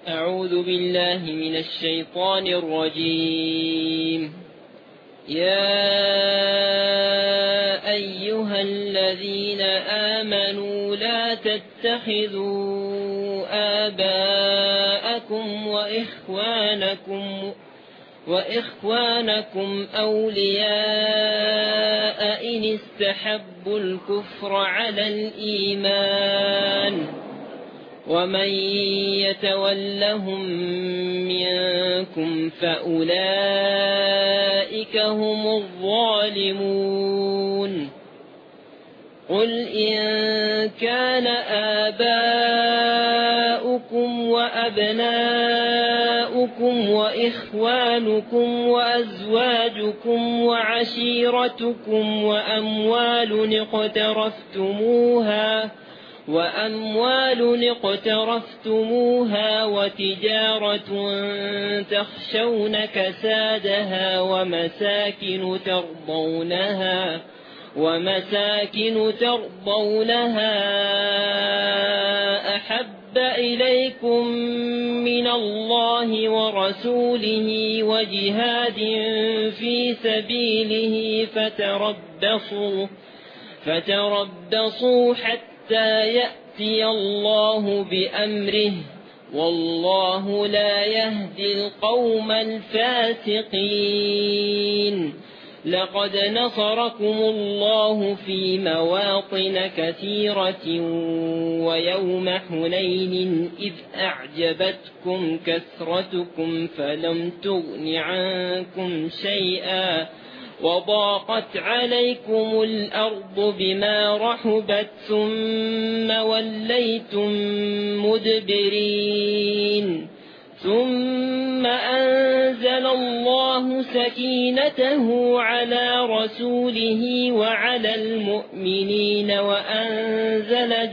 أعوذ بالله من الشيطان الرجيم. يا أيها الذين آمنوا لا تتخذوا آباءكم وإخوانكم أولياء إن استحبوا الكفر على الإيمان ومن يتولهم منكم فأولئك هم الظالمون. قل إن كان آباؤكم وأبناؤكم وإخوانكم وأزواجكم وعشيرتكم وأموال اقترفتموها وتجارة تخشون كسادها ومساكن ترضونها أحب إليكم من الله ورسوله وجهاد في سبيله فتربصوا حتى يأتي الله بأمره والله لا يهدي القوم الفاسقين. لقد نصركم الله في مواطن كثيرة ويوم حنين إذ أعجبتكم كثرتكم فلم تغن عنكم شيئا وضاقت عليكم الأرض بما رحبت ثم وليتم مدبرين. ثم أنزل الله سكينته على رسوله وعلى المؤمنين وأنزل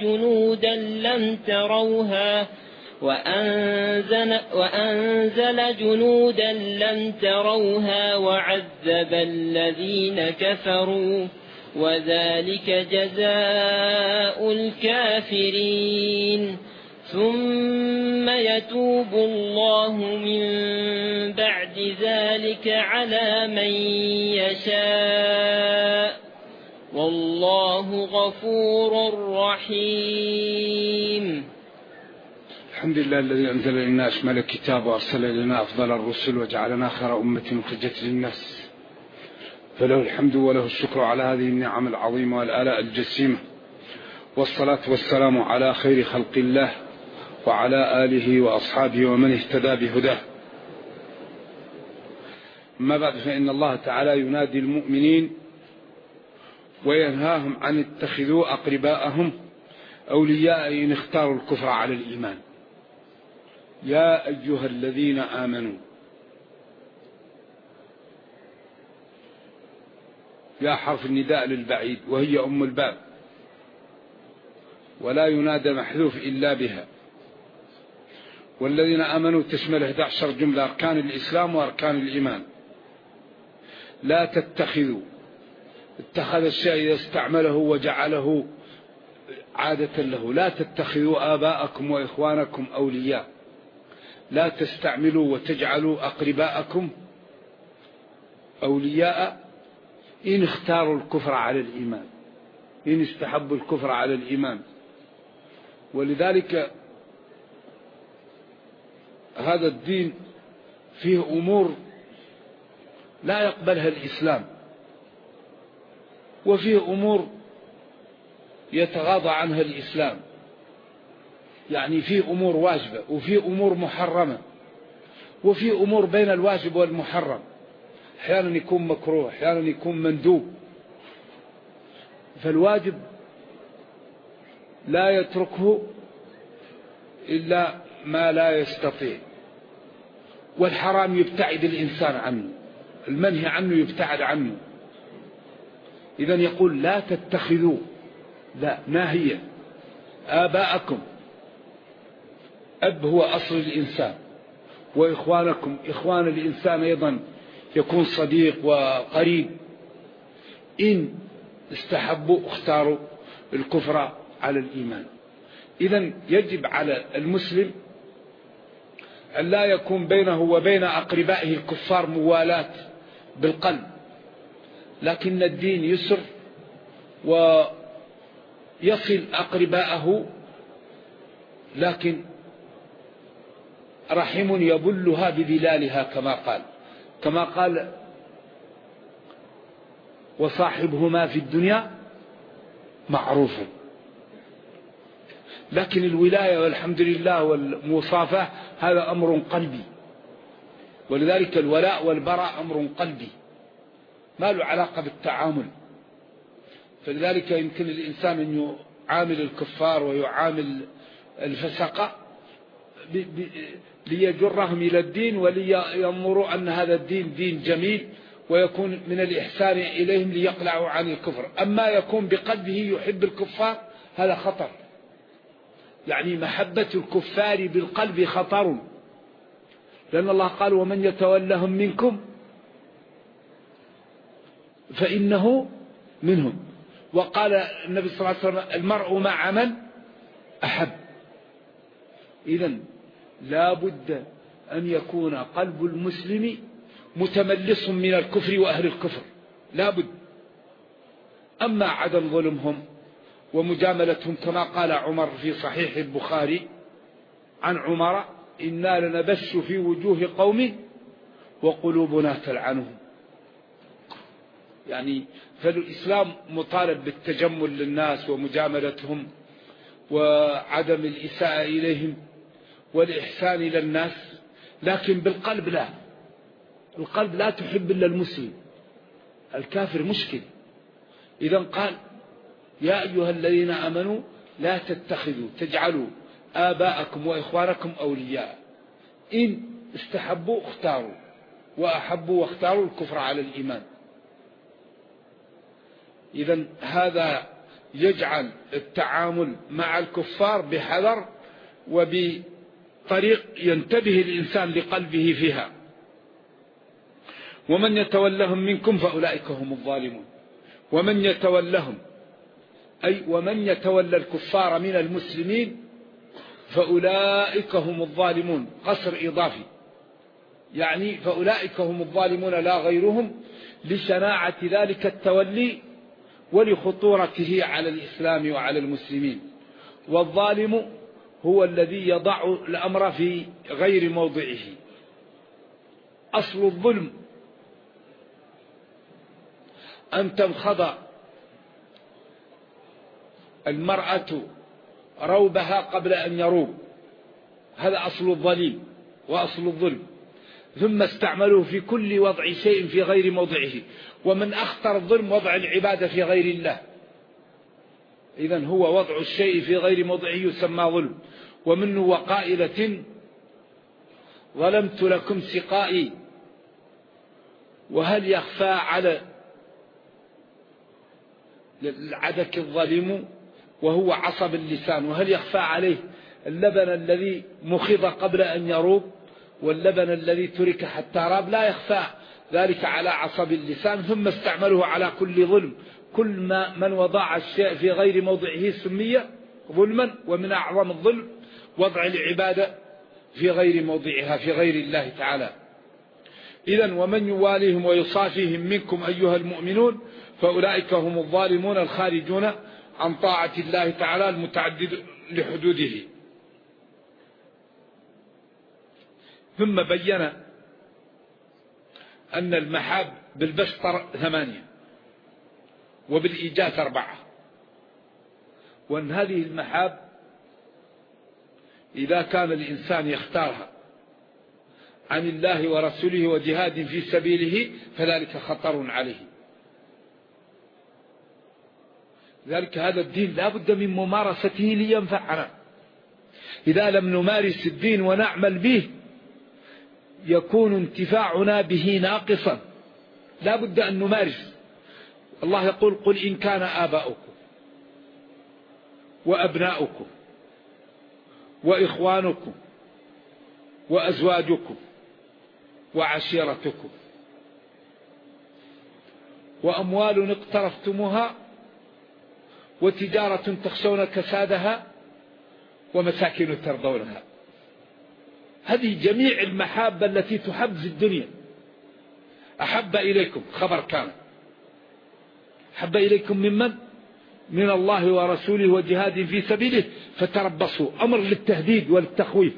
جنودا لم تروها وعذب الذين كفروا وذلك جزاء الكافرين. ثم يتوب الله من بعد ذلك على من يشاء والله غفور رحيم. الحمد لله الذي أنزل لنا أشمل الكتاب وأرسل لنا أفضل الرسل وجعلنا خير أمة أخرجت للناس، فله الحمد وله الشكر على هذه النعم العظيمة والآلاء الجسيمة، والصلاة والسلام على خير خلق الله وعلى آله وأصحابه ومن اهتدى بهداه. أما بعد، فإن الله تعالى ينادي المؤمنين وينهاهم عن اتخذوا أقرباءهم أولياء إن اختاروا الكفر على الإيمان. يا أيها الذين آمنوا، يا حرف النداء للبعيد وهي أم الباب، ولا ينادى محذوف إلا بها. والذين آمنوا تشمل 11 جملة، أركان الإسلام وأركان الإيمان. لا تتخذوا، اتخذ الشيء إذا استعمله وجعله عادة له. لا تتخذوا آباءكم وإخوانكم أولياء، لا تستعملوا وتجعلوا أقرباءكم أولياء إن اختاروا الكفر على الإيمان، إن استحبوا الكفر على الإيمان. ولذلك هذا الدين فيه أمور لا يقبلها الإسلام، وفيه أمور يتغاضى عنها الإسلام. يعني فيه أمور واجبة وفيه أمور محرمة وفيه أمور بين الواجب والمحرم، أحيانا يكون مكروه أحيانا يكون مندوب. فالواجب لا يتركه إلا ما لا يستطيع، والحرام يبتعد الإنسان عنه، المنهي عنه يبتعد عنه. إذن يقول لا تتخذوا، لا ناهية. آباءكم، أب هو أصل الإنسان، وإخوانكم، إخوان الإنسان أيضا يكون صديق وقريب. إن استحبوا اختاروا الكفر على الإيمان. إذن يجب على المسلم أن لا يكون بينه وبين أقربائه الكفار موالاة بالقلب، لكن الدين يسر ويصل أقرباءه، لكن رحم يبلها بذلالها كما قال وصاحبهما في الدنيا معروفا. لكن الولاية والحمد لله والمصافاة هذا أمر قلبي، ولذلك الولاء والبراء أمر قلبي ما له علاقة بالتعامل. فلذلك يمكن الإنسان أن يعامل الكفار ويعامل الفسقة ليجرهم إلى الدين ولينظروا أن هذا الدين دين جميل ويكون من الإحسان إليهم ليقلعوا عن الكفر. أما يكون بقلبه يحب الكفار هذا خطر، يعني محبة الكفار بالقلب خطر، لأن الله قال ومن يتولهم منكم فإنه منهم. وقال النبي صلى الله عليه وسلم المرء مع من أحب. إذن لا بد أن يكون قلب المسلم متملص من الكفر وأهل الكفر، لا بد. أما عدم ظلمهم ومجاملتهم كما قال عمر في صحيح البخاري عن عمر إنا لنبش في وجوه قوم وقلوبنا تلعنهم. يعني فالإسلام مطالب بالتجمل للناس ومجاملتهم وعدم الإساءة إليهم والإحسان إلى الناس، لكن بالقلب لا. القلب لا تحب إلا المسلم، الكافر مشكل. إذا قال يا أيها الذين آمنوا لا تجعلوا آباءكم وإخوانكم أولياء إن استحبوا اختاروا وأحبوا واختاروا الكفر على الإيمان. إذا هذا يجعل التعامل مع الكفار بحذر وبطريق ينتبه الإنسان لقلبه فيها. ومن يتولهم منكم فأولئك هم الظالمون. ومن يتولهم أي ومن يتولى الكفار من المسلمين فأولئك هم الظالمون، قصر إضافي، يعني فأولئك هم الظالمون لا غيرهم، لشناعة ذلك التولي ولخطورته على الإسلام وعلى المسلمين. والظالم هو الذي يضع الأمر في غير موضعه. أصل الظلم أن تنخض المرأة روبها قبل أن يروب، هذا أصل الظليم وأصل الظلم. ثم استعملوه في كل وضع شيء في غير موضعه. ومن أخطر الظلم وضع العبادة في غير الله. إذن هو وضع الشيء في غير موضعه يسمى ظلم. ومنه وقائلة ظلمت لكم سقائي، وهل يخفى على العدك الظليم وهو عصب اللسان، وهل يخفى عليه اللبن الذي مخض قبل أن يروب واللبن الذي ترك حتى راب؟ لا يخفى ذلك على عصب اللسان. ثم استعمله على كل ظلم. كل ما من وضع الشيء في غير موضعه سمي ظلما. ومن أعظم الظلم وضع العبادة في غير موضعها في غير الله تعالى. إذن ومن يواليهم ويصافيهم منكم أيها المؤمنون فأولئك هم الظالمون الخارجون عن طاعة الله تعالى المتعدد لحدوده. ثم بين أن المحاب بالبسطر 8 وبالإيجاز 4، وأن هذه المحاب إذا كان الإنسان يختارها عن الله ورسوله وجهاد في سبيله فذلك خطر عليه. ذلك هذا الدين لا بد من ممارسته لينفعنا. إذا لم نمارس الدين ونعمل به يكون انتفاعنا به ناقصا. لا بد أن نمارس. الله يقول قل إن كان آباؤكم وأبناؤكم وإخوانكم وأزواجكم وعشيرتكم وأموال اقترفتموها وتجارة تخشون كسادها ومساكن ترضونها. هذه جميع المحاب التي تحب في الدنيا. أحب إليكم خبر كان، أحب إليكم ممن؟ من الله ورسوله وجهاد في سبيله فتربصوا، أمر للتهديد وللتخويف.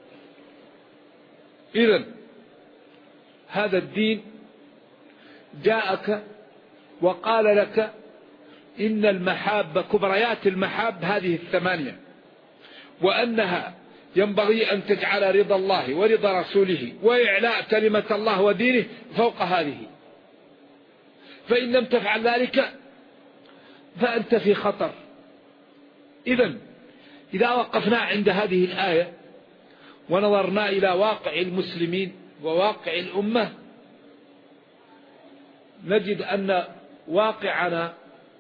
إذن هذا الدين جاءك وقال لك إن المحاب كبريات المحاب هذه الثمانية، وأنها ينبغي أن تجعل رضا الله ورضا رسوله وإعلاء كلمة الله ودينه فوق هذه، فإن لم تفعل ذلك فأنت في خطر. إذن إذا وقفنا عند هذه الآية ونظرنا إلى واقع المسلمين وواقع الأمة نجد أن واقعنا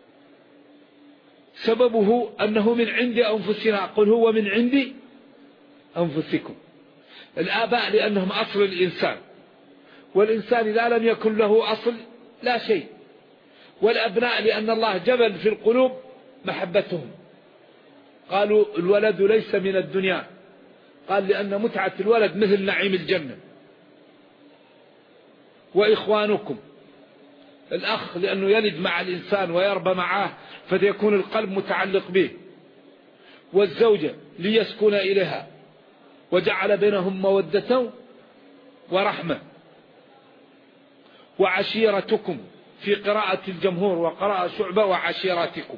سببه أنه من عند أنفسنا، قل هو من عند أنفسكم. الآباء لأنهم أصل الإنسان، والإنسان إذا لم يكن له أصل لا شيء. والأبناء لأن الله جبل في القلوب محبتهم، قالوا الولد ليس من الدنيا، قال لأن متعة الولد مثل نعيم الجنة. وإخوانكم الأخ لأنه يلد مع الإنسان ويربى معه فيكون القلب متعلق به. والزوجة ليسكن إليها وجعل بينهم مودة ورحمة. وعشيرتكم في قراءة الجمهور وقراءة شعبة وعشيرتكم.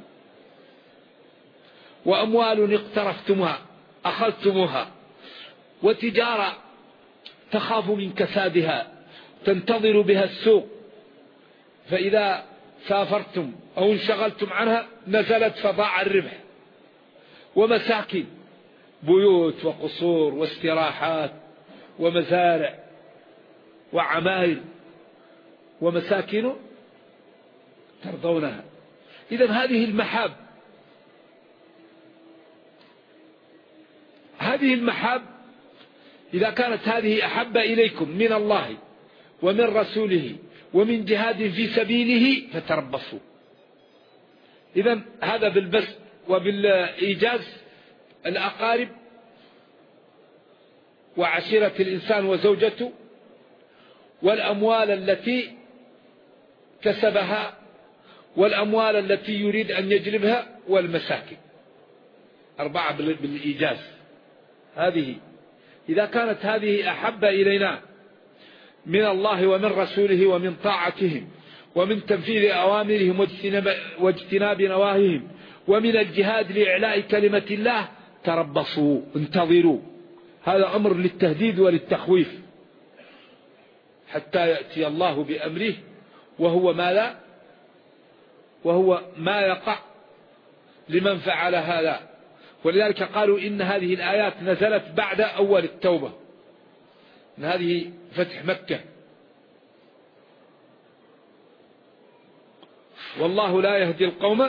وأموال اقترفتموها أخذتموها، وتجارة تخاف من كسادها تنتظر بها السوق، فإذا سافرتم أو انشغلتم عنها نزلت فضاع الربح. ومساكن بيوت وقصور واستراحات ومزارع وعماير ومساكن ترضونها. إذن هذه المحاب، هذه المحاب إذا كانت هذه أحب إليكم من الله ومن رسوله ومن جهاد في سبيله فتربصوا. إذن هذا بالبسط وبالإيجاز الأقارب وعشيرة الإنسان وزوجته والأموال التي كسبها والأموال التي يريد أن يجلبها والمساكن. 4 بالإيجاز. هذه إذا كانت هذه أحب إلينا من الله ومن رسوله ومن طاعتهم ومن تنفيذ أوامرهم واجتناب نواهيهم ومن الجهاد لإعلاء كلمة الله تربصوا انتظروا. هذا أمر للتهديد وللتخويف حتى يأتي الله بأمره وهو ما يقع لمن فعل هذا. ولذلك قالوا إن هذه الآيات نزلت بعد أول التوبة، إن هذه فتح مكة. والله لا يهدي القوم،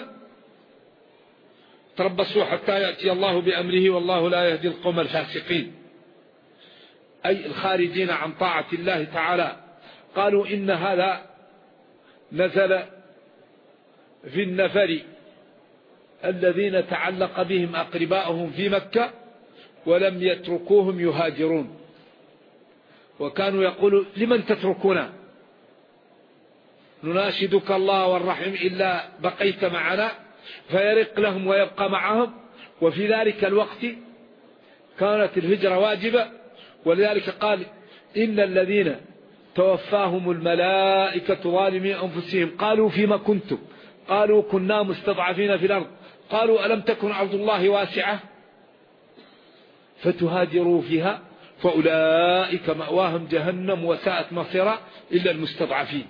تربصوا حتى يأتي الله بأمره والله لا يهدي القوم الفاسقين، أي الخارجين عن طاعة الله تعالى. قالوا إن هذا نزل في النفر الذين تعلق بهم أقرباؤهم في مكة ولم يتركوهم يهاجرون، وكانوا يقولوا لمن تتركونا نناشدك الله والرحم إلا بقيت معنا، فيرق لهم ويبقى معهم. وفي ذلك الوقت كانت الهجرة واجبة، ولذلك قال إن الذين توفاهم الملائكة ظالمي أنفسهم قالوا فيما كنتم، قالوا كنا مستضعفين في الأرض، قالوا ألم تكن أرض الله واسعة فتهاجروا فيها فأولئك مأواهم جهنم وساءت مصيرا إلا المستضعفين.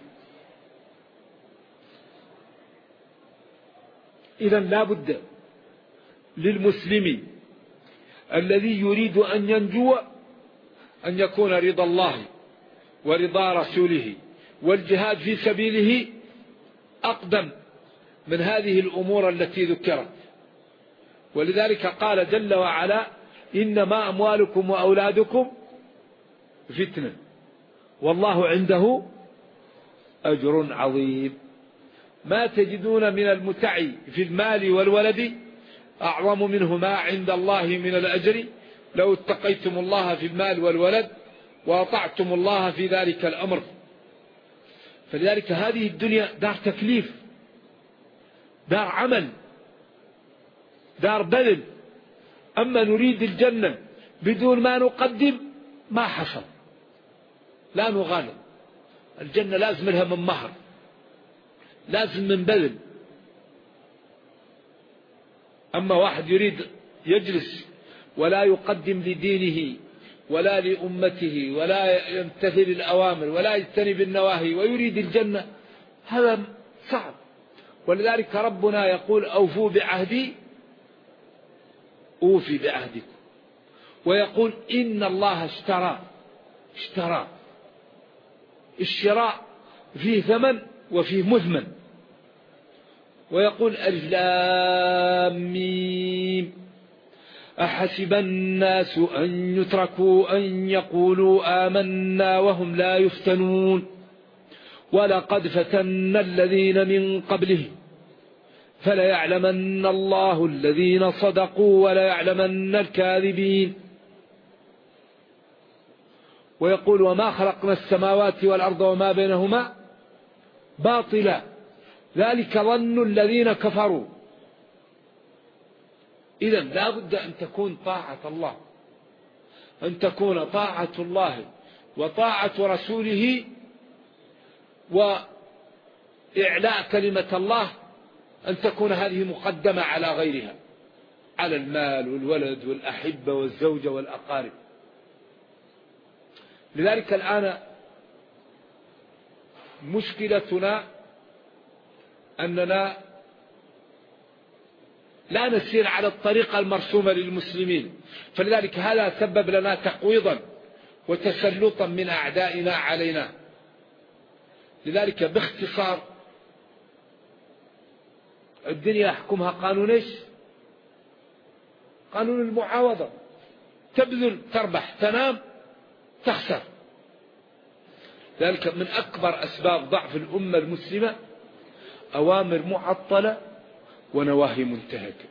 إذن لا بد للمسلم الذي يريد أن ينجو أن يكون رضا الله ورضا رسوله والجهاد في سبيله أقدم من هذه الأمور التي ذكرت. ولذلك قال جل وعلا إنما أموالكم وأولادكم فتنة والله عنده أجر عظيم. ما تجدون من المتع في المال والولد أعظم منه ما عند الله من الأجر لو اتقيتم الله في المال والولد وأطعتم الله في ذلك الأمر. فلذلك هذه الدنيا دار تكليف، دار عمل، دار بذل. أما نريد الجنة بدون ما نقدم ما حصل، لا نغالب. الجنة لازم لها من مهر، لازم من بذل. أما واحد يريد يجلس ولا يقدم لدينه ولا لأمته ولا يمتثل الأوامر ولا يجتنب النواهي ويريد الجنة، هذا صعب. ولذلك ربنا يقول أوفوا بعهدي أوفي بعهدكم، ويقول إن الله اشترى. الشراء فيه ثمن وفيه مثمن. ويقول ألف لام ميم أحسب الناس أن يتركوا أن يقولوا آمنا وهم لا يفتنون ولقد فتنا الذين من قبلهم فليعلمن الله الذين صدقوا وليعلمن الكاذبين. ويقول وما خلقنا السماوات والأرض وما بينهما باطلا ذلك ظن الذين كفروا. إذن لا بد أن تكون طاعة الله، أن تكون طاعة الله وطاعة رسوله وإعلاء كلمة الله، أن تكون هذه مقدمة على غيرها، على المال والولد والأحبة والزوجة والأقارب. لذلك الآن مشكلتنا أننا لا نسير على الطريقة المرسومة للمسلمين، فلذلك هذا سبب لنا تقويضا وتسلطا من أعدائنا علينا. لذلك باختصار الدنيا يحكمها قانون ايش؟ قانون المعاوضة. تبذل تربح، تنام تخسر. ذلك من أكبر أسباب ضعف الأمة المسلمة أوامر معطلة ونواهي منتهكة.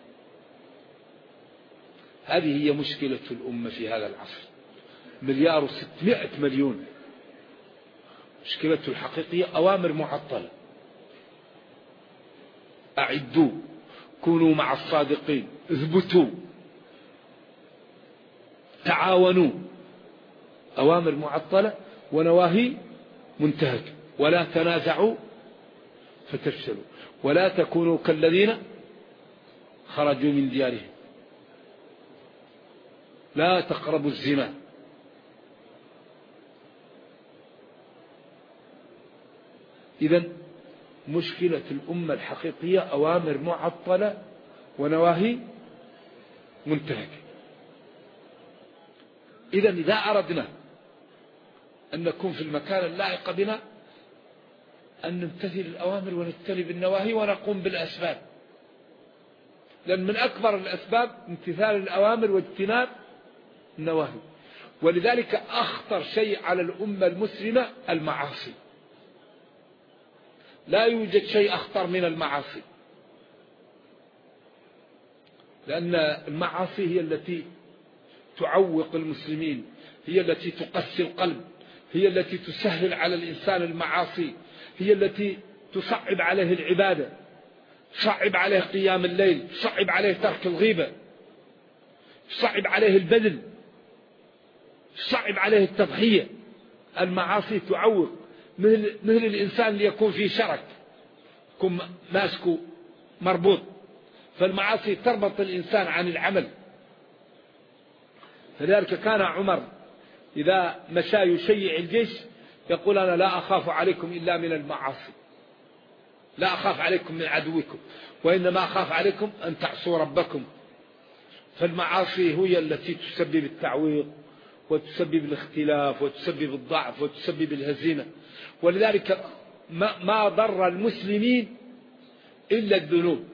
هذه هي مشكلة الأمة في هذا العصر. 1,600,000,000. مشكلته الحقيقية أوامر معطلة. أعدوا، كونوا مع الصادقين، اثبتوا، تعاونوا. أوامر معطلة ونواهي منتهكة. ولا تنازعوا فتفشلوا ولا تكونوا كالذين خرجوا من ديارهم. لا تقربوا الزنا. إذن مشكلة الأمة الحقيقية أوامر معطلة ونواهي منتهكة. إذن إذا أردنا أن نكون في المكان اللائق بنا أن نمتثل الأوامر ونجتنب النواهي ونقوم بالأسباب، لأن من أكبر الأسباب امتثال الأوامر واجتناب النواهي. ولذلك أخطر شيء على الأمة المسلمة المعاصي. لا يوجد شيء أخطر من المعاصي، لأن المعاصي هي التي تعوق المسلمين، هي التي تقسي القلب، هي التي تسهل على الإنسان المعاصي، هي التي تصعب عليه العبادة، تصعب عليه قيام الليل، تصعب عليه ترك الغيبة، تصعب عليه البذل، تصعب عليه التضحية. المعاصي تعوق، مثل الإنسان اللي يكون في شرك، يكون ماسكه مربوط، فالمعاصي تربط الإنسان عن العمل. فلذلك كان عمر إذا مشى يشيع الجيش يقول أنا لا أخاف عليكم إلا من المعاصي، لا أخاف عليكم من عدوكم، وإنما أخاف عليكم أن تعصوا ربكم. فالمعاصي هي التي تسبب التعويق وتسبب الاختلاف وتسبب الضعف وتسبب الهزيمة. ولذلك ما ضر المسلمين إلا الذنوب،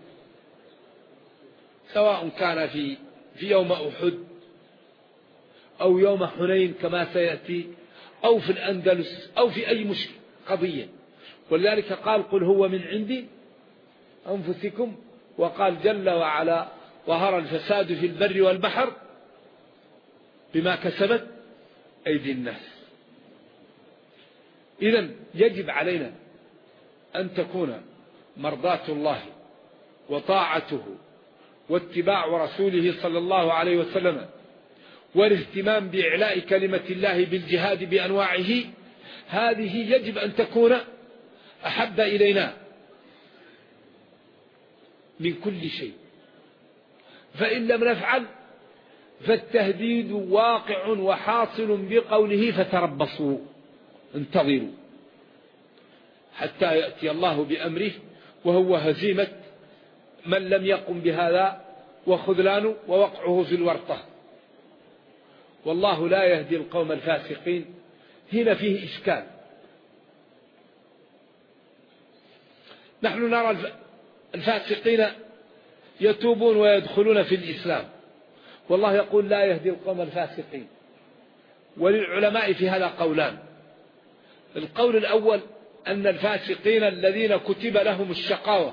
سواء كان في يوم أحد أو يوم حنين كما سيأتي، أو في الأندلس، أو في أي قضية. ولذلك قال قل هو من عند أنفسكم، وقال جل وعلا ظهر الفساد في البر والبحر بما كسبت أيدي الناس. إذن يجب علينا أن تكون مرضاة الله وطاعته واتباع رسوله صلى الله عليه وسلم والاهتمام بإعلاء كلمة الله بالجهاد بأنواعه، هذه يجب أن تكون أحب إلينا من كل شيء. فإن لم نفعل فالتهديد واقع وحاصل بقوله فتربصوا انتظروا حتى يأتي الله بأمره، وهو هزيمة من لم يقم بهذا وخذلانه ووقعه في الورطة. والله لا يهدي القوم الفاسقين. هنا فيه إشكال. نحن نرى الفاسقين يتوبون ويدخلون في الإسلام، والله يقول لا يهدي القوم الفاسقين. وللعلماء في هذا قولان. القول الأول أن الفاسقين الذين كتب لهم الشقاوة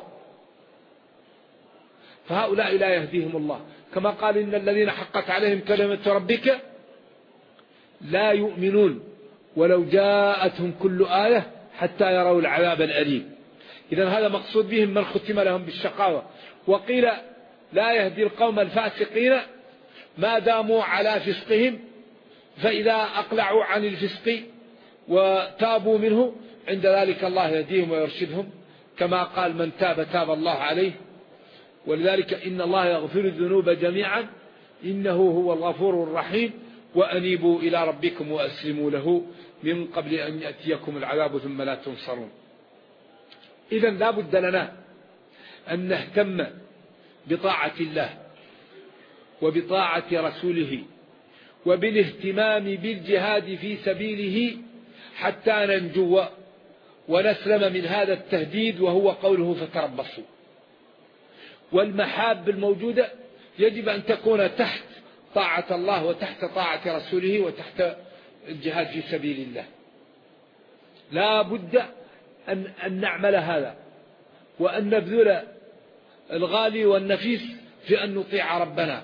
فهؤلاء لا يهديهم الله، كما قال إن الذين حقت عليهم كلمة ربك لا يؤمنون ولو جاءتهم كل آية حتى يروا العذاب الأليم. إذن هذا مقصود بهم من ختم لهم بالشقاوة. وقيل لا يهدي القوم الفاسقين ما داموا على فسقهم، فإذا أقلعوا عن الفسق وتابوا منه عند ذلك الله يهديهم ويرشدهم، كما قال من تاب تاب الله عليه. ولذلك إن الله يغفر الذنوب جميعا إنه هو الغفور الرحيم وأنيبوا إلى ربكم وأسلموا له من قبل أن يأتيكم العذاب ثم لا تنصرون. إذن لا بد لنا أن نهتم بطاعة الله وبطاعة رسوله وبالاهتمام بالجهاد في سبيله حتى ننجو ونسلم من هذا التهديد وهو قوله فتربصوا. والمحاب الموجودة يجب أن تكون تحت طاعة الله وتحت طاعة رسوله وتحت الجهاد في سبيل الله. لا بد أن نعمل هذا وأن نبذل الغالي والنفيس في أن نطيع ربنا.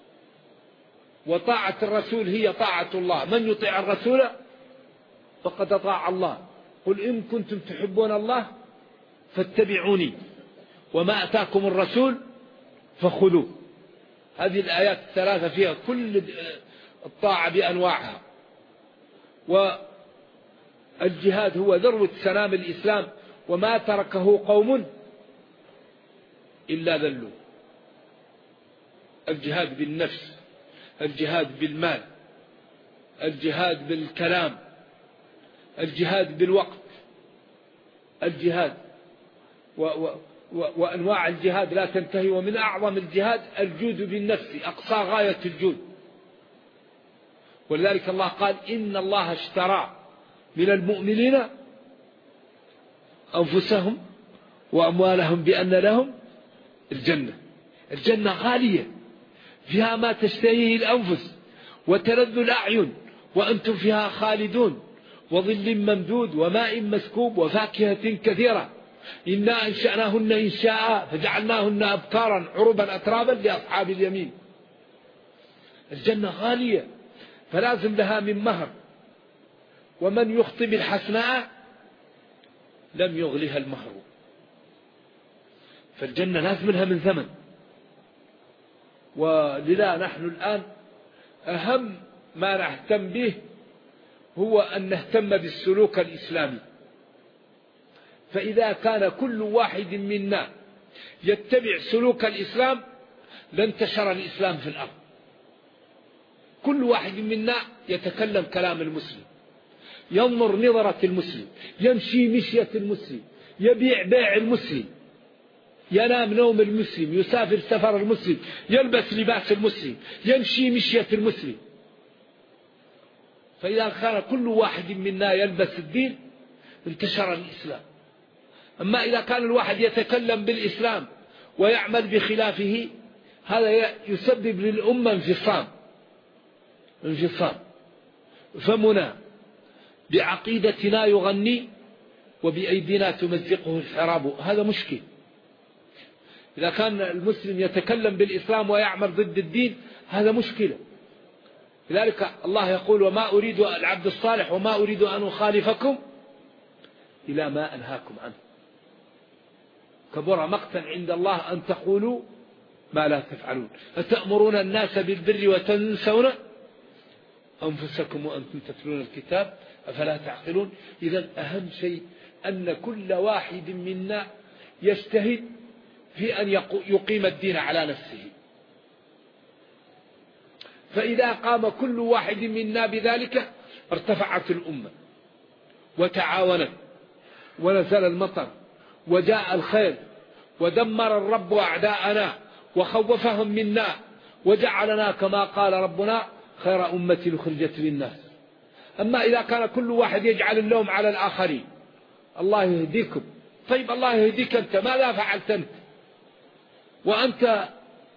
وطاعة الرسول هي طاعة الله. من يطيع الرسول فقد أطاع الله. قل إن كنتم تحبون الله فاتبعوني وما أتاكم الرسول فخذوه. هذه الآيات الثلاثة فيها كل الطاعة بأنواعها. والجهاد هو ذروة سنام الإسلام، وما تركه قوم إلا ذلوا. الجهاد بالنفس، الجهاد بالمال، الجهاد بالكلام، الجهاد بالوقت، الجهاد وأنواع الجهاد لا تنتهي. ومن أعظم الجهاد الجود بالنفس، أقصى غاية الجود. ولذلك الله قال إن الله اشترى من المؤمنين أنفسهم وأموالهم بأن لهم الجنة. الجنة غالية فيها ما تشتهيه الأنفس وتلذ الأعين وأنتم فيها خالدون، وظل ممدود وماء مسكوب وفاكهة كثيرة. إنا أنشأناهن إنشاء فجعلناهن أبكارا عربا أترابا لأصحاب اليمين. الجنة غالية فلازم لها من مهر. ومن يخطب الحسناء لم يغلها المهر. فالجنة لازم لها من ثمن. ولذا نحن الآن أهم ما نهتم به هو أن نهتم بالسلوك الإسلامي. فإذا كان كل واحد منا يتبع سلوك الإسلام لانتشر الإسلام في الأرض. كل واحد منا يتكلم كلام المسلم، ينظر نظرة المسلم، يمشي مشية المسلم، يبيع بيع المسلم، ينام نوم المسلم، يسافر سفر المسلم، يلبس لباس المسلم، يمشي مشية المسلم. فإذا كان كل واحد منا يلبس الدين انتشر الإسلام. أما إذا كان الواحد يتكلم بالإسلام ويعمل بخلافه هذا يسبب للأمة انفصام. فمنا بعقيدتنا يغني وبأيدينا تمزقه الحراب. هذا مشكل. إذا كان المسلم يتكلم بالإسلام ويعمل ضد الدين هذا مشكلة. لذلك الله يقول وما أريد العبد الصالح وما أريد أن أخالفكم إلى ما أنهاكم عنه. كبر مقتا عند الله أن تقولوا ما لا تفعلون أتأمرون الناس بالبر وتنسون أنفسكم وأنتم تتلون الكتاب أفلا تعقلون. إذن أهم شيء أن كل واحد منا يجتهد في أن يقيم الدين على نفسه، فإذا قام كل واحد منا بذلك ارتفعت الأمة وتعاونت ونزل المطر وجاء الخير ودمر الرب أعداءنا وخوفهم منا وجعلنا كما قال ربنا خير أمة أخرجت للناس. أما إذا كان كل واحد يجعل اللوم على الآخرين الله يهديكم، طيب الله يهديك أنت ماذا فعلت أنت؟ وأنت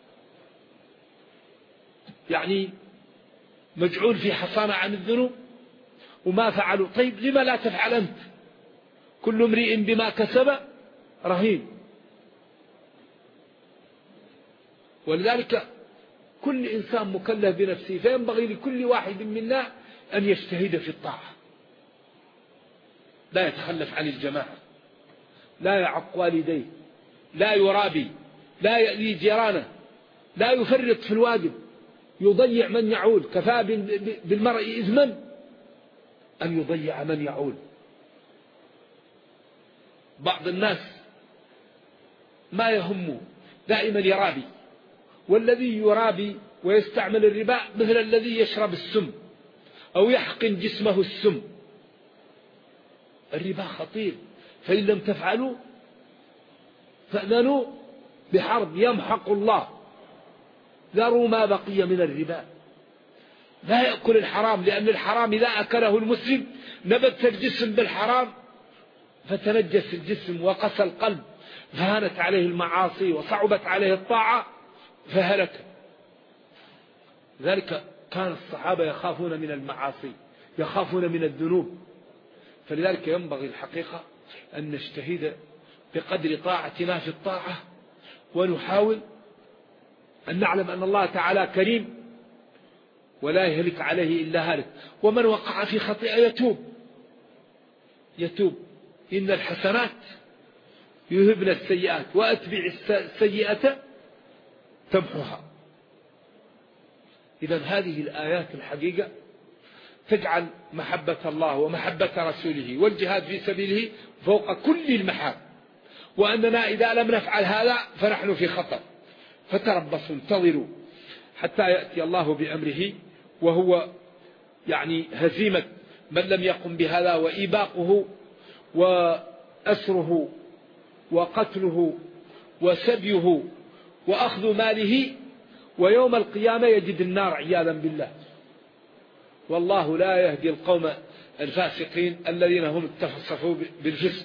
يعني مجعول في حصانة عن الذنوب وما فعلوا، طيب لما لا تفعل أنت؟ كل امرئ بما كسب رهين. ولذلك كل إنسان مكلف بنفسه، فينبغي لكل واحد منا أن يجتهد في الطاعة، لا يتخلف عن الجماعة، لا يعق والديه، لا يرابي، لا يأذي جيرانه، لا يفرط في الواجب، يضيع من يعول. كفى بالمرء إثما أن يضيع من يعول. بعض الناس ما يهمه دائما يرابي، والذي يرابي ويستعمل الربا مثل الذي يشرب السم أو يحقن جسمه السم. الربا خطير، فإن لم تفعلوا فأذنوا بحرب يمحق الله. ذروا ما بقي من الربا، لا يأكل الحرام، لأن الحرام إذا أكله المسلم نبت الجسم بالحرام فتنجس الجسم وقسى القلب، فهانت عليه المعاصي وصعبت عليه الطاعة فهلك. ذلك كان الصحابة يخافون من المعاصي، يخافون من الذنوب. فلذلك ينبغي الحقيقة أن نجتهد بقدر طاعتنا في الطاعة، ونحاول أن نعلم أن الله تعالى كريم ولا يهلك عليه إلا هالك. ومن وقع في خطيئة يتوب. إن الحسنات يذهبن السيئات وأتبع السيئة تمحها. إذن هذه الآيات الحقيقة تجعل محبة الله ومحبة رسوله والجهاد في سبيله فوق كل المحاب، وأننا إذا لم نفعل هذا فنحن في خطر. فتربصوا انتظروا حتى يأتي الله بأمره، وهو يعني هزيمة من لم يقم بهذا، وإيباقه وأسره وقتله وسبيه وأخذ ماله، ويوم القيامة يجد النار عياذا بالله. والله لا يهدي القوم الفاسقين الذين هم اتصفوا بالفسق.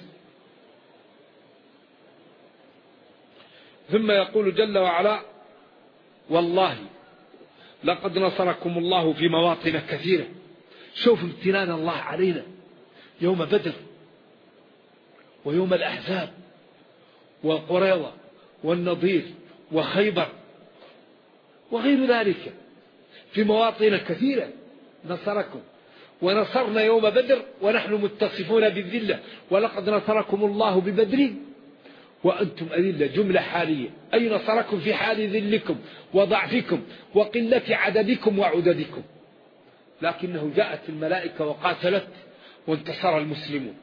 ثم يقول جل وعلا والله لقد نصركم الله في مواطن كثيرة. شوف امتنان الله علينا يوم بدر ويوم الأحزاب وقريظة والنضير وخيبر وغير ذلك، في مواطن كثيرة نصركم. ونصرنا يوم بدر ونحن متصفون بالذلة، ولقد نصركم الله ببدر وأنتم أذلة، جملة حالية، أي نصركم في حال ذلكم وضعفكم وقلة عددكم وعددكم، لكنه جاءت الملائكة وقاتلت وانتصر المسلمون.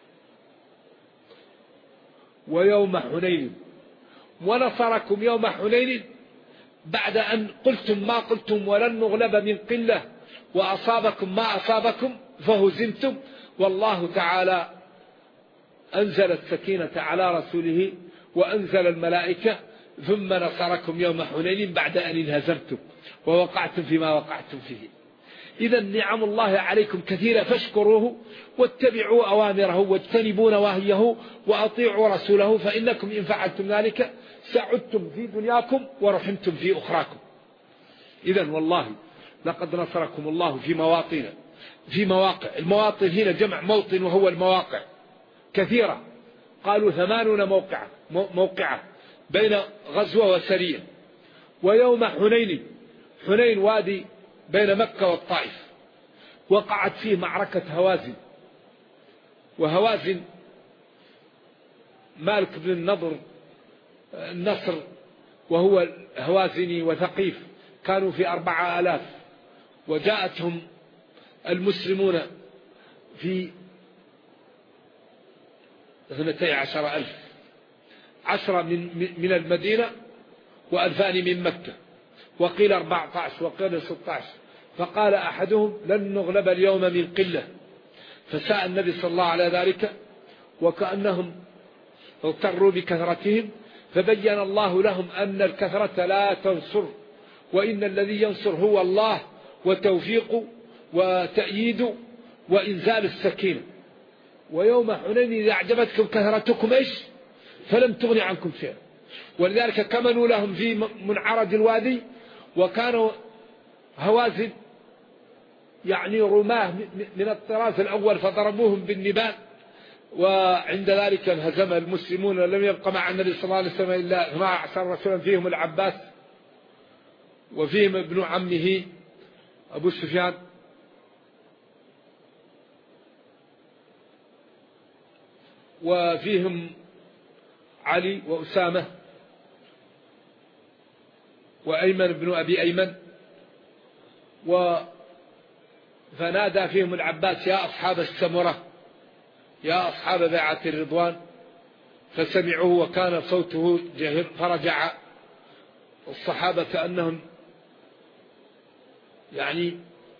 ويوم حنين ونصركم يوم حنين بعد أن قلتم ما قلتم ولن نغلب من قلة وأصابكم ما أصابكم فهزمتم، والله تعالى أنزل السكينة على رسوله وأنزل الملائكة، ثم نصركم يوم حنين بعد أن انهزمتم ووقعتم فيما وقعتم فيه. إذا نعم الله عليكم كثيرة، فاشكروه واتبعوا أوامره واجتنبوا نواهيه وأطيعوا رسوله، فإنكم إن فعلتم ذلك سعدتم في دنياكم ورحمتم في أخراكم. إذا والله لقد نصركم الله في مواقع. المواطن هنا جمع موطن وهو المواقع كثيرة، قالوا 80 موقعة بين غزوة وسرية. ويوم حنين، حنين وادي بين مكة والطائف، وقعت فيه معركة هوازن. وهوازن مالك بن النصر وهو هوازني وثقيف كانوا في 4000، وجاءتهم المسلمون في 12,000، 10 من المدينة و2000 من مكة، وقيل 14 وقيل 16. فقال أحدهم لن نغلب اليوم من قلة، فساء النبي صلى الله عليه ذلك، وكأنهم اغتروا بكثرتهم، فبين الله لهم أن الكثرة لا تنصر، وإن الذي ينصر هو الله وتوفيق وتأييد وإنزال السكينة. ويوم حنين إذا أعجبتكم كثرتكم فلم تغن عنكم شيئا. ولذلك كمنوا لهم في منعرج الوادي، وكانوا هوازن يعني رماه من الطراز الأول فضربوهم بالنبال، وعند ذلك انهزم المسلمون، لم يبقى مع النبي صلى الله عليه وسلم إلا 12 رسولا، فيهم العباس وفيهم ابن عمه أبو سفيان وفيهم علي وأسامة وأيمن بن أبي أيمن. فنادى فيهم العباس يا أصحاب السمرة، يا أصحاب بيعة الرضوان، فسمعوه وكان صوته جهر، فرجع الصحابة كأنهم يعني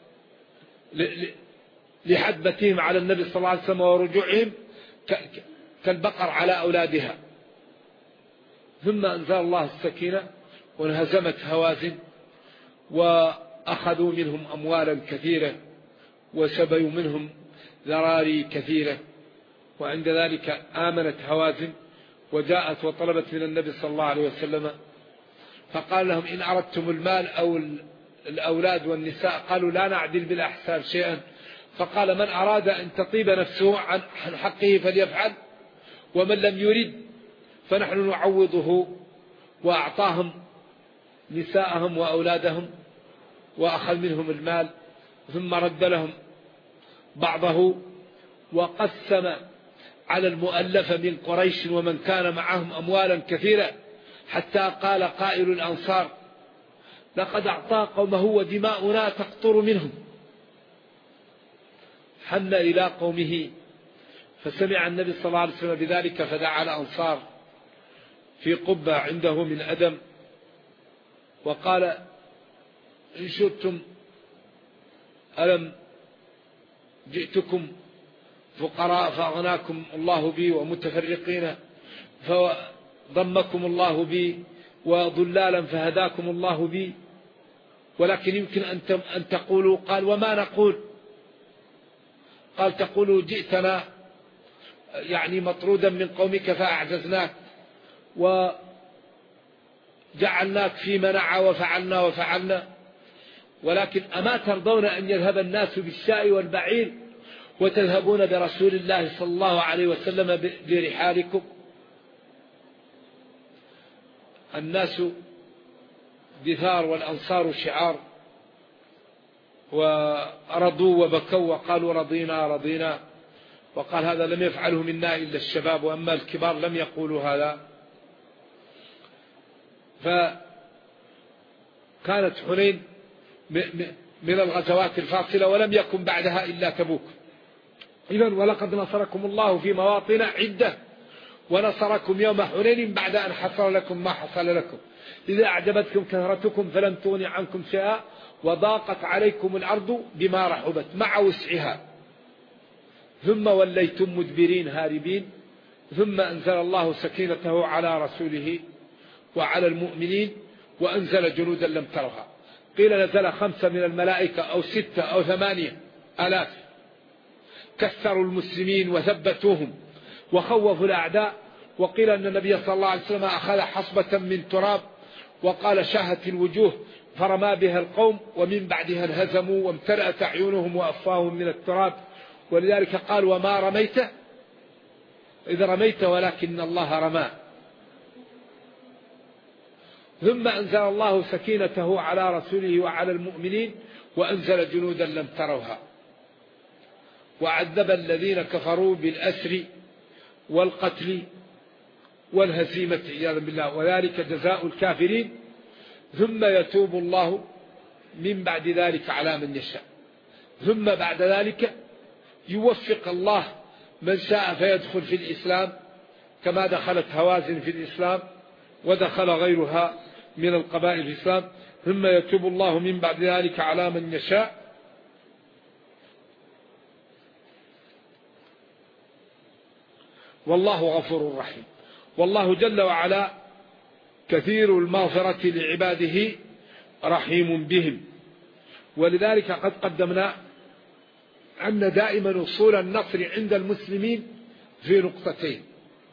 لحدبتهم على النبي صلى الله عليه وسلم ورجوعهم كالبقر على أولادها. ثم أنزل الله السكينة وانهزمت هوازن، وأخذوا منهم أموالا كثيرة وسبيوا منهم ذراري كثيرة. وعند ذلك آمنت هوازن وجاءت وطلبت من النبي صلى الله عليه وسلم، فقال لهم إن أردتم المال أو الأولاد والنساء، قالوا لا نعدل بالأحساب شيئا. فقال من أراد أن تطيب نفسه عن حقه فليفعل، ومن لم يرد فنحن نعوضه. وأعطاهم نساءهم وأولادهم وأخذ منهم المال، ثم رد لهم بعضه، وقسم على المؤلف من قريش ومن كان معهم أموالا كثيرة، حتى قال قائل الأنصار لقد أعطى قومه ودماؤنا تقطر منهم. حن إلى قومه، فسمع النبي صلى الله عليه وسلم بذلك، فدعا الأنصار في قبة عنده من أدم، وقال إن شئتم ألم جئتكم فقراء فأغناكم الله بي، ومتفرقين فضمكم الله بي، وضلالا فهداكم الله بي، ولكن يمكن أن تقولوا. قال وما نقول؟ قال تقولوا جئتنا يعني مطرودا من قومك فأعجزناك وجعلناك في منع وفعلنا، ولكن أما ترضون أن يذهب الناس بالشاء والبعير وتذهبون برسول الله صلى الله عليه وسلم برحالكم؟ الناس دثار والأنصار شعار، ورضوا وبكوا وقالوا رضينا. وقال هذا لم يفعله منا إلا الشباب، وأما الكبار لم يقولوا هذا. فكانت حنين من الغزوات الفاصلة، ولم يكن بعدها إلا تبوك. إذن ولقد نصركم الله في مواطن عدة، ونصركم يوم حنين بعد أن حصل لكم ما حصل لكم، إذا أعجبتكم كثرتكم فلم تغن عنكم شيئا، وضاقت عليكم الأرض بما رحبت مع وسعها، ثم وليتم مدبرين هاربين. ثم أنزل الله سكينته على رسوله وعلى المؤمنين، وأنزل جنودا لم ترها. قيل نزل 5 من الملائكة أو 6 أو 8 آلاف، كسروا المسلمين وثبتوهم وخوفوا الأعداء. وقيل أن النبي صلى الله عليه وسلم أخذ حصبة من تراب وقال شاهت الوجوه، فرمى بها القوم، ومن بعدها انهزموا وامتلأت أعينهم وأفواههم من التراب. ولذلك قال وما رميت إذ رميت ولكن الله رمى. ثم أنزل الله سكينته على رسوله وعلى المؤمنين، وأنزل جنودا لم تروها وعذب الذين كفروا بالأسر والقتل والهزيمة عياذا بالله وذلك جزاء الكافرين ثم يتوب الله من بعد ذلك على من يشاء ثم بعد ذلك يوفق الله من شاء فيدخل في الإسلام كما دخلت هوازن في الإسلام ودخل غيرها من القبائل في الإسلام ثم يتوب الله من بعد ذلك على من يشاء والله غفور رحيم. والله جل وعلا كثير المغفرة لعباده رحيم بهم. ولذلك قد قدمنا أن دائما وصول النصر عند المسلمين في نقطتين.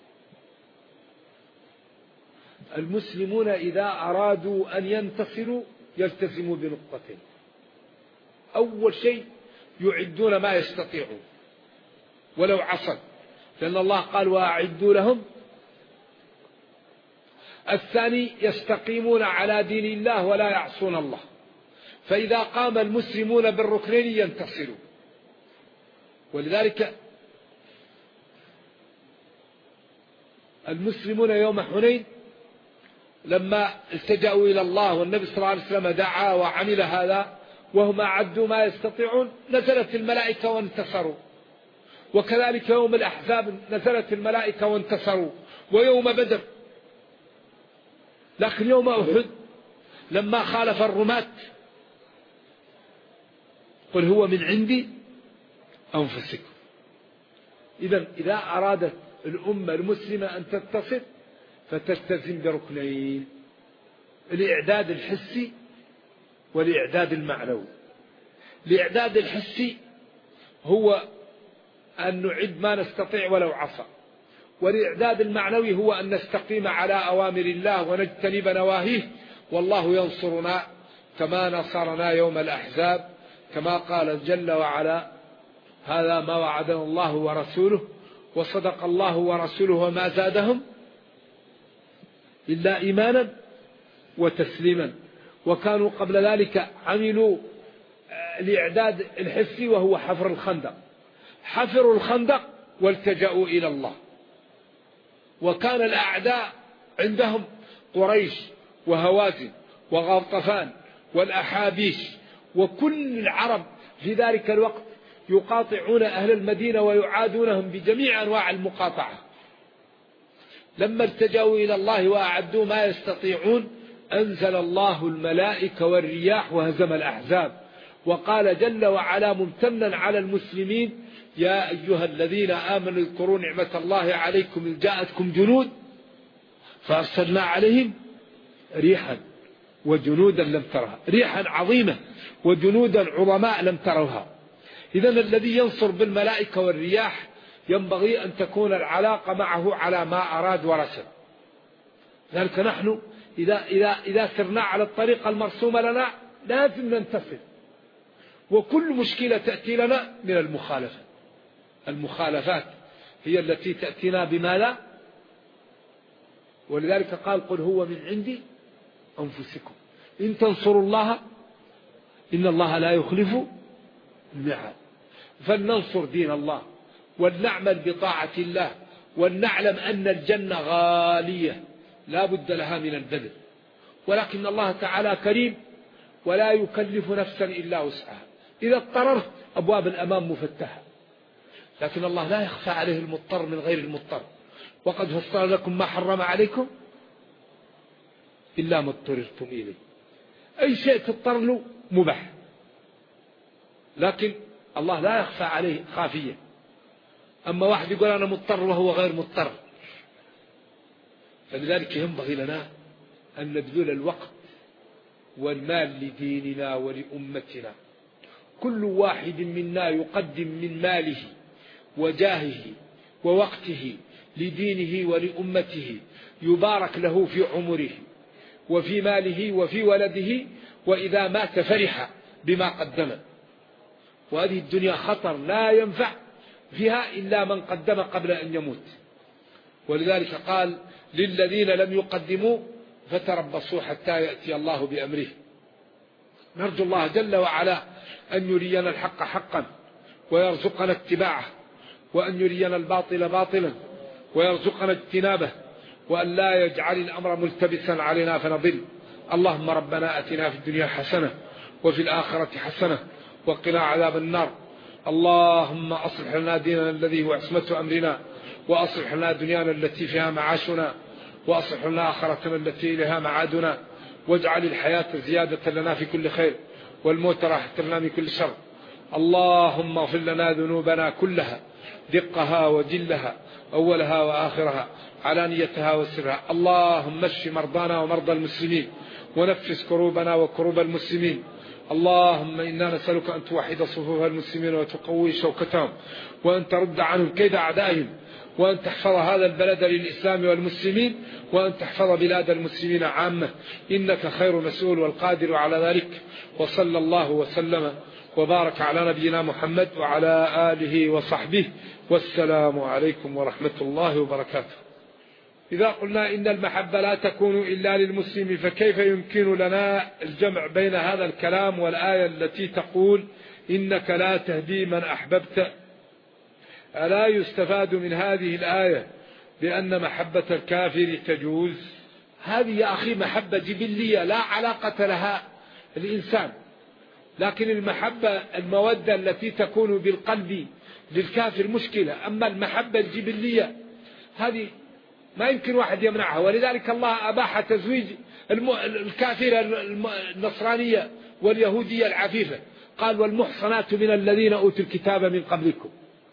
المسلمون إذا أرادوا أن ينتصروا يلتزموا بنقطتين. أول شيء يعدون ما يستطيعون ولو عصوا، لأن الله قال وأعدوا لهم. الثاني يستقيمون على دين الله ولا يعصون الله، فإذا قام المسلمون بالركنين ينتصروا. ولذلك المسلمون يوم حنين لما التجأوا إلى الله والنبي صلى الله عليه وسلم دعا وعمل هذا وهم أعدوا ما يستطيعون نزلت الملائكة وانتصروا. وكذلك يوم الأحزاب نزلت الملائكة وانتصروا ويوم بدر. لكن يوم أحد لما خالف الرماة قل هو من عندي أنفسكم. إذا أرادت الأمة المسلمة أن تتصل فتلتزم بركنين: الإعداد الحسي والإعداد المعنوي. الإعداد الحسي هو أن نعد ما نستطيع ولو عصى، والإعداد المعنوي هو أن نستقيم على أوامر الله ونجتنب نواهيه، والله ينصرنا كما نصرنا يوم الأحزاب، كما قال جل وعلا: هذا ما وعدنا الله ورسوله وصدق الله ورسوله وما زادهم إلا إيمانا وتسليما. وكانوا قبل ذلك عملوا الإعداد الحسي وهو حفر الخندق، حفروا الخندق والتجأوا إلى الله. وكان الأعداء عندهم قريش وهوازن وغطفان والأحابيش، وكل العرب في ذلك الوقت يقاطعون أهل المدينة ويعادونهم بجميع أنواع المقاطعة. لما التجأوا إلى الله وأعدوا ما يستطيعون أنزل الله الملائكة والرياح وهزم الأحزاب. وقال جل وعلا ممتنا على المسلمين: يا أيها الذين آمنوا اذكروا نعمة الله عليكم إذ جاءتكم جنود فأرسلنا عليهم ريحا وجنودا لم ترها، ريحا عظيمة وجنودا عظماء لم تروها. إذن الذي ينصر بالملائكة والرياح ينبغي أن تكون العلاقة معه على ما أراد ورسل. ذلك نحن إذا سرنا على الطريقة المرسومة لنا لازم ننتصر، وكل مشكلة تأتي لنا من المخالفة. المخالفات هي التي تأتينا بما لا. ولذلك قال: قل هو من عندي أنفسكم إن تنصروا الله إن الله لا يخلف الميعاد. فلننصر دين الله ولنعمل بطاعة الله ولنعلم أن الجنة غالية لا بد لها من البذل، ولكن الله تعالى كريم ولا يكلف نفسا إلا وسعها. إذا اضطررت أبواب الأمام مفتحة، لكن الله لا يخفى عليه المضطر من غير المضطر. وقد فصل لكم ما حرم عليكم إلا ما اضطررتم إليه. أي شيء تضطر له مباح، لكن الله لا يخفى عليه خافية. أما واحد يقول أنا مضطر وهو غير مضطر. فلذلك ينبغي لنا أن نبذل الوقت والمال لديننا ولأمتنا. كل واحد منا يقدم من ماله وجاهه ووقته لدينه ولأمته يبارك له في عمره وفي ماله وفي ولده، وإذا مات فرح بما قدم. وهذه الدنيا خطر لا ينفع فيها إلا من قدم قبل أن يموت. ولذلك قال: للذين لم يقدموا فتربصوا حتى يأتي الله بأمره. نرجو الله جل وعلا أن يرينا الحق حقا ويرزقنا اتباعه، وأن يرينا الباطل باطلا ويرزقنا اجتنابه، وأن لا يجعل الأمر ملتبسا علينا فنضل. اللهم ربنا أتنا في الدنيا حسنة وفي الآخرة حسنة وقنا عذاب النار. اللهم أصلح لنا ديننا الذي هو عصمة أمرنا، وأصلح لنا دنيانا التي فيها معاشنا، وأصلح لنا آخرتنا التي إليها معادنا، واجعل الحياة زيادة لنا في كل خير والموت راحة لنا من كل شر. اللهم اغفر لنا ذنوبنا كلها، دقها وجلها، أولها وآخرها، علانيتها وسرها. اللهم اشف مرضانا ومرضى المسلمين، ونفس كروبنا وكروب المسلمين. اللهم إنا نسألك أن توحد صفوف المسلمين وتقوي شوكتهم، وأن ترد عنهم كيد أعدائهم، وأن تحفظ هذا البلد للإسلام والمسلمين، وأن تحفظ بلاد المسلمين عامة، إنك خير مسؤول والقادر على ذلك. وصلى الله وسلم وبارك على نبينا محمد وعلى آله وصحبه، والسلام عليكم ورحمة الله وبركاته. إذا قلنا إن المحبة لا تكون إلا للمسلم، فكيف يمكن لنا الجمع بين هذا الكلام والآية التي تقول إنك لا تهدي من أحببت؟ ألا يستفاد من هذه الآية بأن محبة الكافر تجوز؟ هذه يا أخي محبة جبلية لا علاقة لها الإنسان، لكن المحبة المودة التي تكون بالقلب للكافر مشكلة. أما المحبة الجبلية هذه ما يمكن واحد يمنعها، ولذلك الله أباح تزويج الكافرة النصرانية واليهودية العفيفة، قال والمحصنات من الذين أوتوا الكتاب من قبلكم.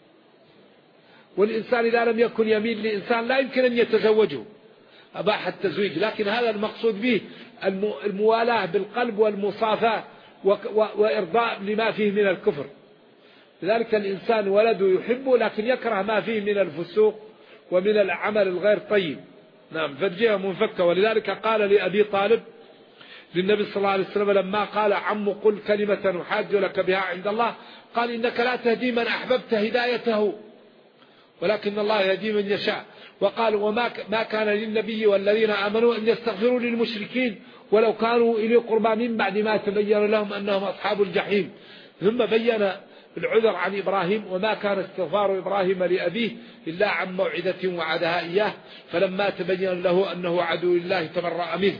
والإنسان إذا لم يكن يميل لإنسان لا يمكن أن يتزوجه، أباح التزويج، لكن هذا المقصود به الموالاة بالقلب والمصافاة وإرضاء لما فيه من الكفر. لذلك الإنسان ولده يحبه لكن يكره ما فيه من الفسوق ومن العمل الغير طيب. نعم، فالجهة منفكة. ولذلك قال لأبي طالب للنبي صلى الله عليه وسلم لما قال عم قل كلمة أحاج لك بها عند الله، قال إنك لا تهدي من أحببت هدايته ولكن الله يهدي من يشاء. وقال وما كان للنبي والذين آمنوا أن يستغفروا للمشركين ولو كانوا إلي قربى من بعد ما تبين لهم أنهم أصحاب الجحيم. ثم بين العذر عن إبراهيم، وما كان استغفار إبراهيم لأبيه إلا عن موعدة وعدها إياه فلما تبين له أنه عدو لله تبرأ منه.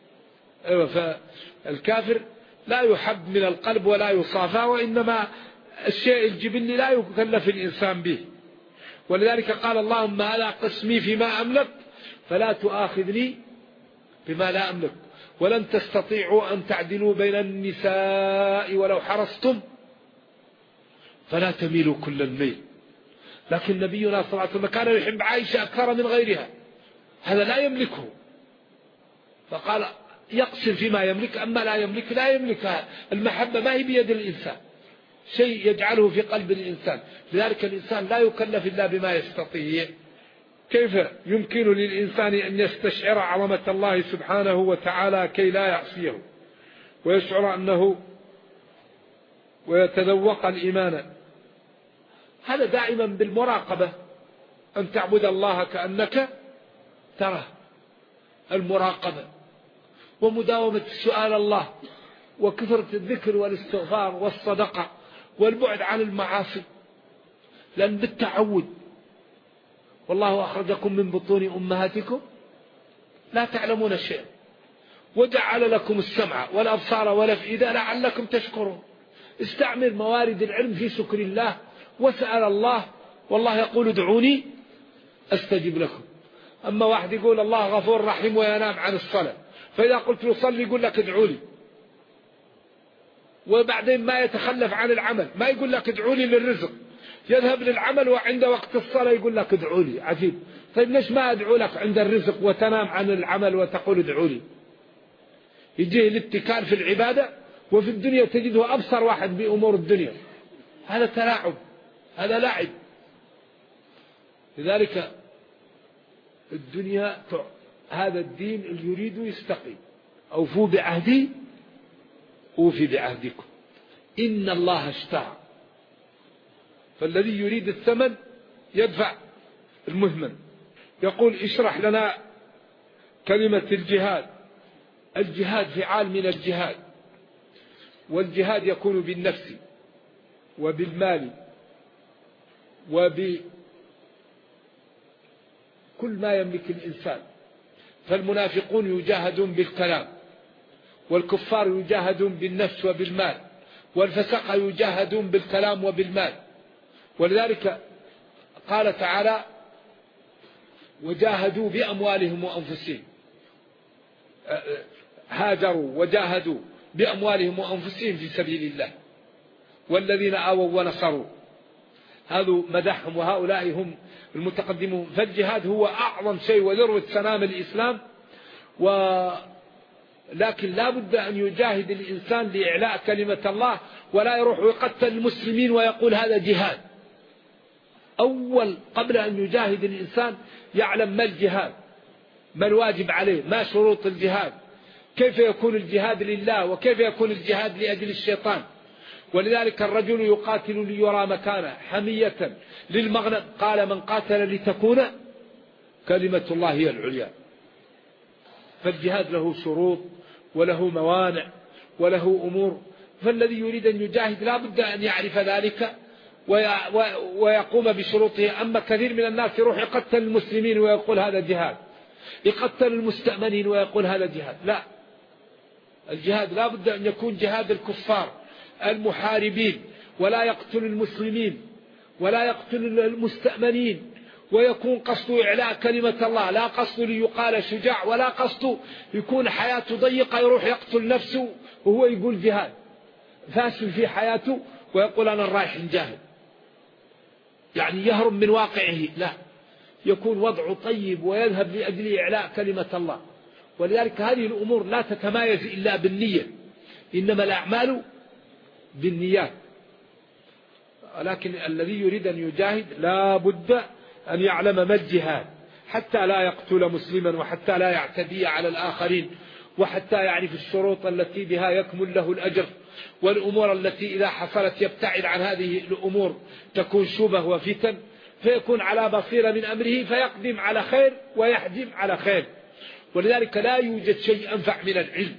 فالكافر لا يحب من القلب ولا يصافى، وإنما الشيء الجبلي لا يكلف الإنسان به. ولذلك قال اللهم هذا قسمي فيما أملك فلا تؤاخذني بما لا أملك، ولن تستطيعوا أن تعدلوا بين النساء ولو حرصتم فلا تميلوا كل الميل. لكن نبينا صلى الله عليه وسلم كان يحب عائشة أكثر من غيرها، هذا لا يملكه، فقال يقصر فيما يملك، أما لا يملك لا يملكها. المحبة ما هي بيد الإنسان، شيء يجعله في قلب الإنسان. لذلك الإنسان لا يكلف إلا بما يستطيع. كيف يمكن للإنسان أن يستشعر عظمة الله سبحانه وتعالى كي لا يعصيه ويشعر أنه ويتذوق الإيمان؟ هذا دائما بالمراقبة، أن تعبد الله كأنك تراه، المراقبة ومداومة سؤال الله وكثرة الذكر والاستغفار والصدقة والبعد عن المعاصي، لأن بالتعود. والله أخرجكم من بطون أمهاتكم لا تعلمون شيئا وجعل لكم السمع والأبصار والأفئدة لعلكم تشكرون. استعمل موارد العلم في شكر الله وسأل الله، والله يقول ادعوني أستجب لكم. أما واحد يقول الله غفور رحيم وينام عن الصلاة، فإذا قلت له صلي يقول لك ادعوني، وبعدين ما يتخلف عن العمل، ما يقول لك ادعوني للرزق، يذهب للعمل وعند وقت الصلاة يقول لك ادعوني. عجيب، طيب ليش ما أدعو لك عند الرزق وتنام عن العمل وتقول ادعوني؟ يجيه الاتكال في العبادة وفي الدنيا تجده أبصر واحد بأمور الدنيا. هذا تلاعب، هذا لعب. لذلك الدنيا هذا الدين اللي يريد يستقيم. أوفوا بعهدي أوفي بعهدكم إن الله اشترى. فالذي يريد الثمن يدفع المهمن. يقول اشرح لنا كلمة الجهاد. الجهاد فعال من الجهاد، والجهاد يكون بالنفس وبالمال وبكل ما يملك الإنسان. فالمنافقون يجاهدون بالكلام، والكفار يجاهدون بالنفس وبالمال، والفسقة يجاهدون بالكلام وبالمال. ولذلك قال تعالى وجاهدوا بأموالهم وأنفسهم، هاجروا وجاهدوا بأموالهم وأنفسهم في سبيل الله، والذين آووا ونصروا هذا مدحهم، وهؤلاء هم المتقدمون. فالجهاد هو أعظم شيء وذروة سنام الإسلام، لكن لا بد أن يجاهد الإنسان لإعلاء كلمة الله، ولا يروح ويقتل المسلمين ويقول هذا جهاد. أول قبل أن يجاهد الإنسان يعلم ما الجهاد، ما الواجب عليه، ما شروط الجهاد، كيف يكون الجهاد لله وكيف يكون الجهاد لأجل الشيطان. ولذلك الرجل يقاتل ليرى مكانه حمية للمغنم، قال من قاتل لتكون كلمة الله هي العليا. فالجهاد له شروط وله موانع وله أمور، فالذي يريد أن يجاهد لا بد أن يعرف ذلك ويقوم بشروطه. أما كثير من الناس يروح يقتل المسلمين ويقول هذا جهاد، يقتل المستأمنين ويقول هذا جهاد. لا، الجهاد لا بد أن يكون جهاد الكفار المحاربين، ولا يقتل المسلمين ولا يقتل المستأمنين، ويكون قصده إعلاء كلمة الله، لا قصده ليقال شجاع، ولا قصده يكون حياته ضيقة يروح يقتل نفسه وهو يقول جهاد، فاشل في حياته ويقول أنا رايح نجاهد، يعني يهرب من واقعه. لا، يكون وضعه طيب ويذهب لأجل إعلاء كلمة الله. ولذلك هذه الأمور لا تتمايز إلا بالنية، إنما الأعمال بالنيات. لكن الذي يريد أن يجاهد لا بد أن يعلم ما الجهاد، حتى لا يقتل مسلما، وحتى لا يعتدي على الآخرين، وحتى يعرف الشروط التي بها يكمل له الأجر، والأمور التي إذا حصلت يبتعد عن هذه الأمور تكون شبه وفتن، فيكون على بصيرة من أمره فيقدم على خير ويحجم على خير. ولذلك لا يوجد شيء أنفع من العلم.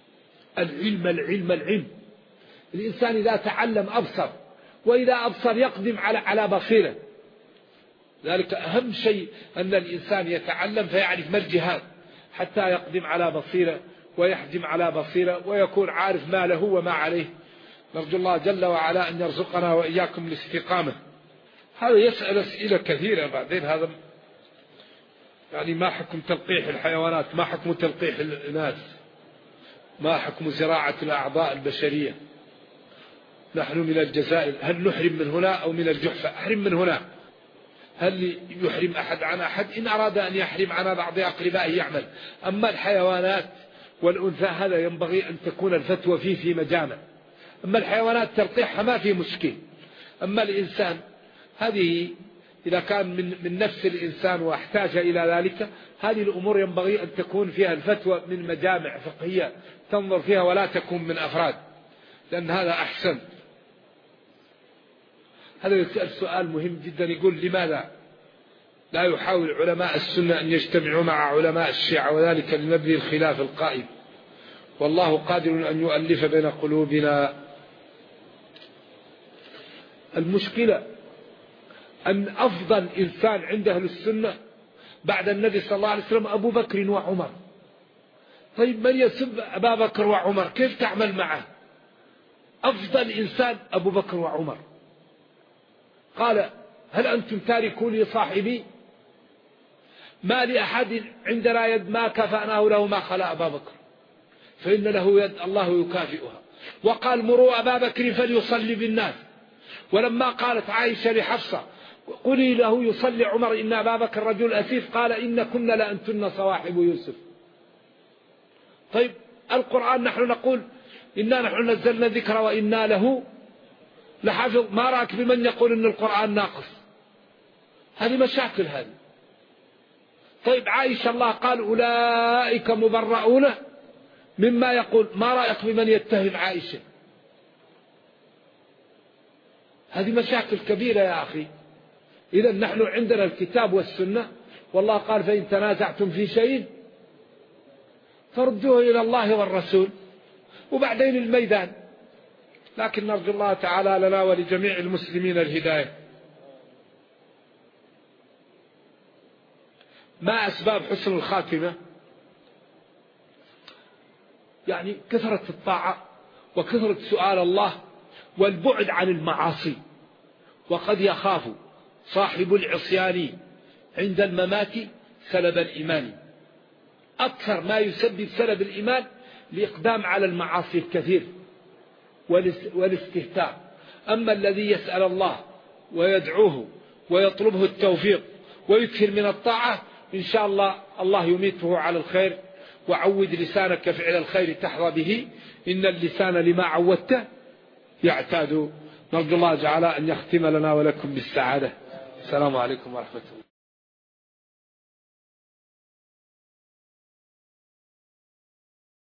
العلم الإنسان إذا تعلم أبصر، وإذا أبصر يقدم على بصيرة. ذلك أهم شيء أن الإنسان يتعلم فيعرف ما الجهاد، حتى يقدم على بصيرة ويحجم على بصيرة ويكون عارف ما له وما عليه. نرجو الله جل وعلا أن يرزقنا وإياكم الاستقامة. هذا يسأل أسئلة كثيرة بعدين. هذا يعني ما حكم تلقيح الحيوانات، ما حكم تلقيح الناس، ما حكم زراعة الأعضاء البشرية. نحن من الجزائر، هل نحرم من هنا أو من الجحفة؟ أحرم من هنا. هل يحرم أحد عن أحد؟ إن أراد أن يحرم عن بعض أقربائه يعمل. أما الحيوانات والأنثى هذا ينبغي أن تكون الفتوى فيه في مجامع. أما الحيوانات تلقيحها ما في مشكل. أما الإنسان هذه إذا كان من نفس الإنسان واحتاج إلى ذلك، هذه الأمور ينبغي أن تكون فيها الفتوى من مجامع فقهية تنظر فيها، ولا تكون من أفراد، لأن هذا أحسن. هذا يسأل سؤال مهم جدا، يقول لماذا لا يحاول علماء السنة أن يجتمعوا مع علماء الشيعة، وذلك لنبذ الخلاف القائم، والله قادر أن يؤلف بين قلوبنا. المشكلة أن أفضل إنسان عند أهل السنة بعد النبي صلى الله عليه وسلم أبو بكر وعمر. طيب من يسب أبا بكر وعمر كيف تعمل معه؟ أفضل إنسان أبو بكر وعمر. قال هل أنتم تاركوا لي صاحبي؟ ما لأحد عندنا يد ما كفأناه له ما خلا أبا بكر، فإن له يد الله يكافئها. وقال مروا أبا بكر فليصلي بالناس. ولما قالت عائشة لحفصة قولي له يصلي عمر إن أبا بكر رجل أسيف، قال إن كنا لأنتن صواحب يوسف. طيب القرآن نحن نقول إنا نحن نزلنا الذكر وإنا له لحافظ، ما رأيك بمن يقول إن القرآن ناقص؟ هذه مشاكل هذه. طيب عائشة الله قال أولئك مبرؤون مما يقول، ما رأيك بمن يتهم عائشة؟ هذه مشاكل كبيرة يا أخي. إذا نحن عندنا الكتاب والسنة، والله قال فإن تنازعتم في شيء فردوه إلى الله والرسول، وبعدين الميدان. لكن نرجو الله تعالى لنا ولجميع المسلمين الهداية. ما أسباب حسن الخاتمة؟ يعني كثرة الطاعة وكثرة سؤال الله والبعد عن المعاصي. وقد يخاف صاحب العصيان عند الممات سلب الإيمان. أكثر ما يسبب سلب الإيمان الإقدام على المعاصي الكثير والاستهتار. أما الذي يسأل الله ويدعوه ويطلبه التوفيق ويكثر من الطاعة إن شاء الله الله يميته على الخير. وعود لسانك فعل الخير تحظى به، إن اللسان لما عودته يعتاد. نرجو الله تعالى أن يختم لنا ولكم بالسعادة. السلام عليكم ورحمة الله.